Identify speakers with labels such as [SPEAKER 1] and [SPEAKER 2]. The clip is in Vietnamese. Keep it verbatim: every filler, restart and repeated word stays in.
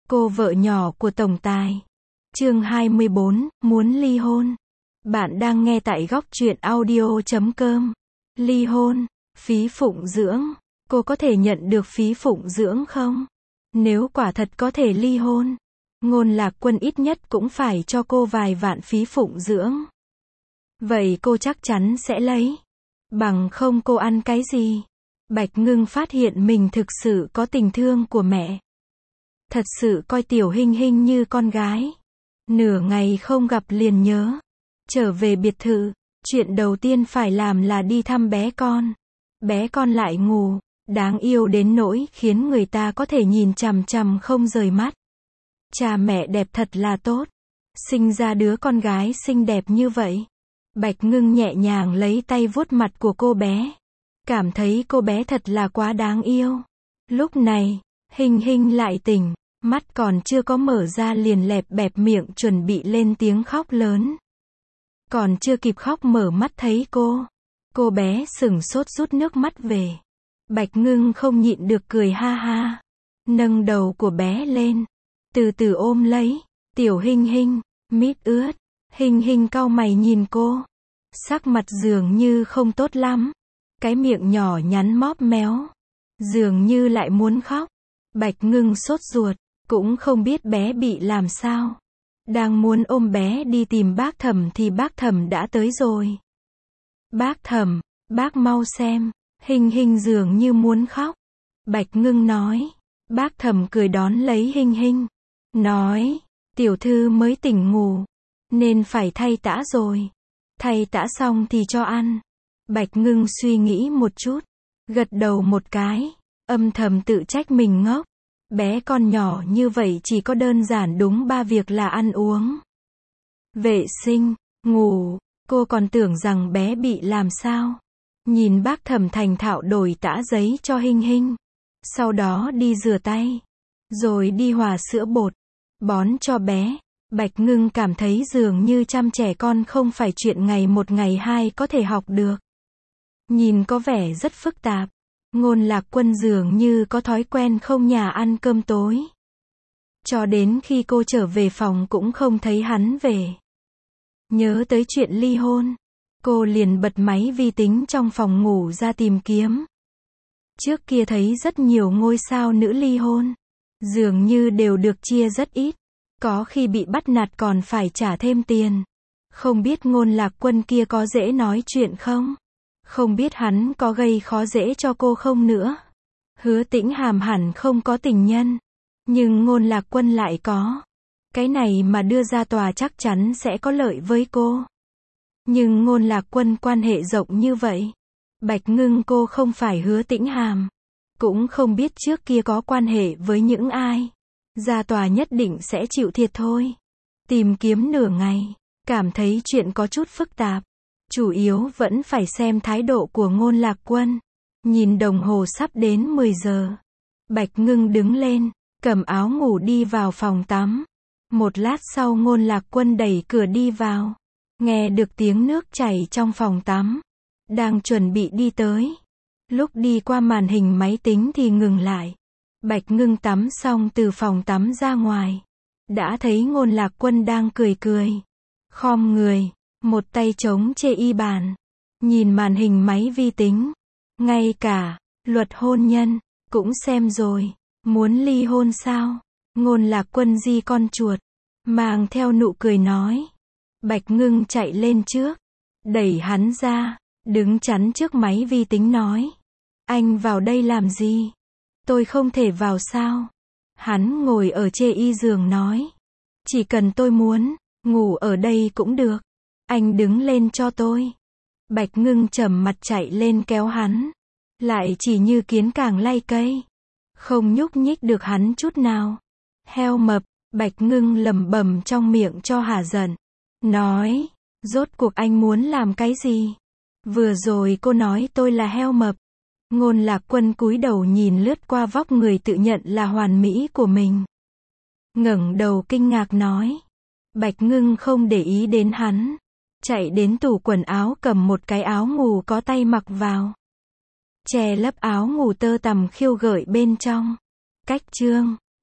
[SPEAKER 1] cô vợ nhỏ của tổng tài. Chương hai mươi bốn, muốn ly hôn. Bạn đang nghe tại góc truyện audio chấm com. Ly hôn, phí phụng dưỡng. Cô có thể nhận được phí phụng dưỡng không? Nếu quả thật có thể ly hôn, Ngôn Lạc Quân ít nhất cũng phải cho cô vài vạn phí phụng dưỡng. Vậy cô chắc chắn sẽ lấy. Bằng không cô ăn cái gì? Bạch Ngưng phát hiện mình thực sự có tình thương của mẹ. Thật sự coi Tiểu Hinh Hinh như con gái. Nửa ngày không gặp liền nhớ. Trở về biệt thự, chuyện đầu tiên phải làm là đi thăm bé con. Bé con lại ngủ, đáng yêu đến nỗi khiến người ta có thể nhìn chằm chằm không rời mắt. Cha mẹ đẹp thật là tốt. Sinh ra đứa con gái xinh đẹp như vậy. Bạch Ngưng nhẹ nhàng lấy tay vuốt mặt của cô bé. Cảm thấy cô bé thật là quá đáng yêu. Lúc này, Hinh Hinh lại tỉnh, mắt còn chưa có mở ra liền lẹp bẹp miệng chuẩn bị lên tiếng khóc lớn. Còn chưa kịp khóc mở mắt thấy cô. Cô bé sửng sốt rút nước mắt về. Bạch Ngưng không nhịn được cười ha ha. Nâng đầu của bé lên. Từ từ ôm lấy. Tiểu Hinh Hinh, mít ướt. Hinh Hinh cau mày nhìn cô. Sắc mặt dường như không tốt lắm. Cái miệng nhỏ nhắn móp méo. Dường như lại muốn khóc. Bạch Ngưng sốt ruột. Cũng không biết bé bị làm sao. Đang muốn ôm bé đi tìm bác Thẩm thì bác Thẩm đã tới rồi. Bác Thẩm, bác mau xem. Hinh Hinh dường như muốn khóc. Bạch Ngưng nói. Bác Thẩm cười đón lấy Hinh Hinh. Nói, tiểu thư mới tỉnh ngủ. Nên phải thay tã rồi. Thay tã xong thì cho ăn. Bạch Ngưng suy nghĩ một chút. Gật đầu một cái. Âm thầm tự trách mình ngốc. Bé con nhỏ như vậy chỉ có đơn giản đúng ba việc là ăn uống, vệ sinh, ngủ. Cô còn tưởng rằng bé bị làm sao. Nhìn bác Thẩm thành thạo đổi tã giấy cho Hinh Hinh. Sau đó đi rửa tay. Rồi đi hòa sữa bột. Bón cho bé. Bạch Ngưng cảm thấy dường như chăm trẻ con không phải chuyện ngày một ngày hai có thể học được. Nhìn có vẻ rất phức tạp. Ngôn Lạc Quân dường như có thói quen không nhà ăn cơm tối. Cho đến khi cô trở về phòng cũng không thấy hắn về. Nhớ tới chuyện ly hôn. Cô liền bật máy vi tính trong phòng ngủ ra tìm kiếm. Trước kia thấy rất nhiều ngôi sao nữ ly hôn. Dường như đều được chia rất ít. Có khi bị bắt nạt còn phải trả thêm tiền. Không biết Ngôn Lạc Quân kia có dễ nói chuyện không? Không biết hắn có gây khó dễ cho cô không nữa. Hứa Tĩnh Hàm hẳn không có tình nhân. Nhưng Ngôn Lạc Quân lại có. Cái này mà đưa ra tòa chắc chắn sẽ có lợi với cô. Nhưng Ngôn Lạc Quân quan hệ rộng như vậy. Bạch Ngưng cô không phải Hứa Tĩnh Hàm. Cũng không biết trước kia có quan hệ với những ai. Ra tòa nhất định sẽ chịu thiệt thôi. Tìm kiếm nửa ngày. Cảm thấy chuyện có chút phức tạp. Chủ yếu vẫn phải xem thái độ của Ngôn Lạc Quân. Nhìn đồng hồ sắp đến mười giờ. Bạch Ngưng đứng lên, cầm áo ngủ đi vào phòng tắm. Một lát sau Ngôn Lạc Quân đẩy cửa đi vào. Nghe được tiếng nước chảy trong phòng tắm. Đang chuẩn bị đi tới. Lúc đi qua màn hình máy tính thì ngừng lại. Bạch Ngưng tắm xong từ phòng tắm ra ngoài. Đã thấy Ngôn Lạc Quân đang cười cười. Khom người. Một tay chống chê y bàn. Nhìn màn hình máy vi tính. Ngay cả luật hôn nhân cũng xem rồi. Muốn ly hôn sao? Ngôn Lạc Quân di con chuột. Mang theo nụ cười nói. Bạch Ngưng chạy lên trước. Đẩy hắn ra. Đứng chắn trước máy vi tính nói. Anh vào đây làm gì? Tôi không thể vào sao? Hắn ngồi ở chê y giường nói. Chỉ cần tôi muốn, ngủ ở đây cũng được. Anh đứng lên cho tôi. Bạch Ngưng trầm mặt chạy lên kéo hắn. Lại chỉ như kiến càng lay cây. Không nhúc nhích được hắn chút nào. Heo mập, Bạch Ngưng lẩm bẩm trong miệng cho hả giận. Nói, rốt cuộc anh muốn làm cái gì? Vừa rồi cô nói tôi là heo mập. Ngôn Lạc Quân cúi đầu nhìn lướt qua vóc người tự nhận là hoàn mỹ của mình. Ngẩng đầu kinh ngạc nói. Bạch Ngưng không để ý đến hắn. Chạy đến tủ quần áo cầm một cái áo ngủ có tay mặc vào. Che lấp áo ngủ tơ tằm khiêu gợi bên trong. Cách chương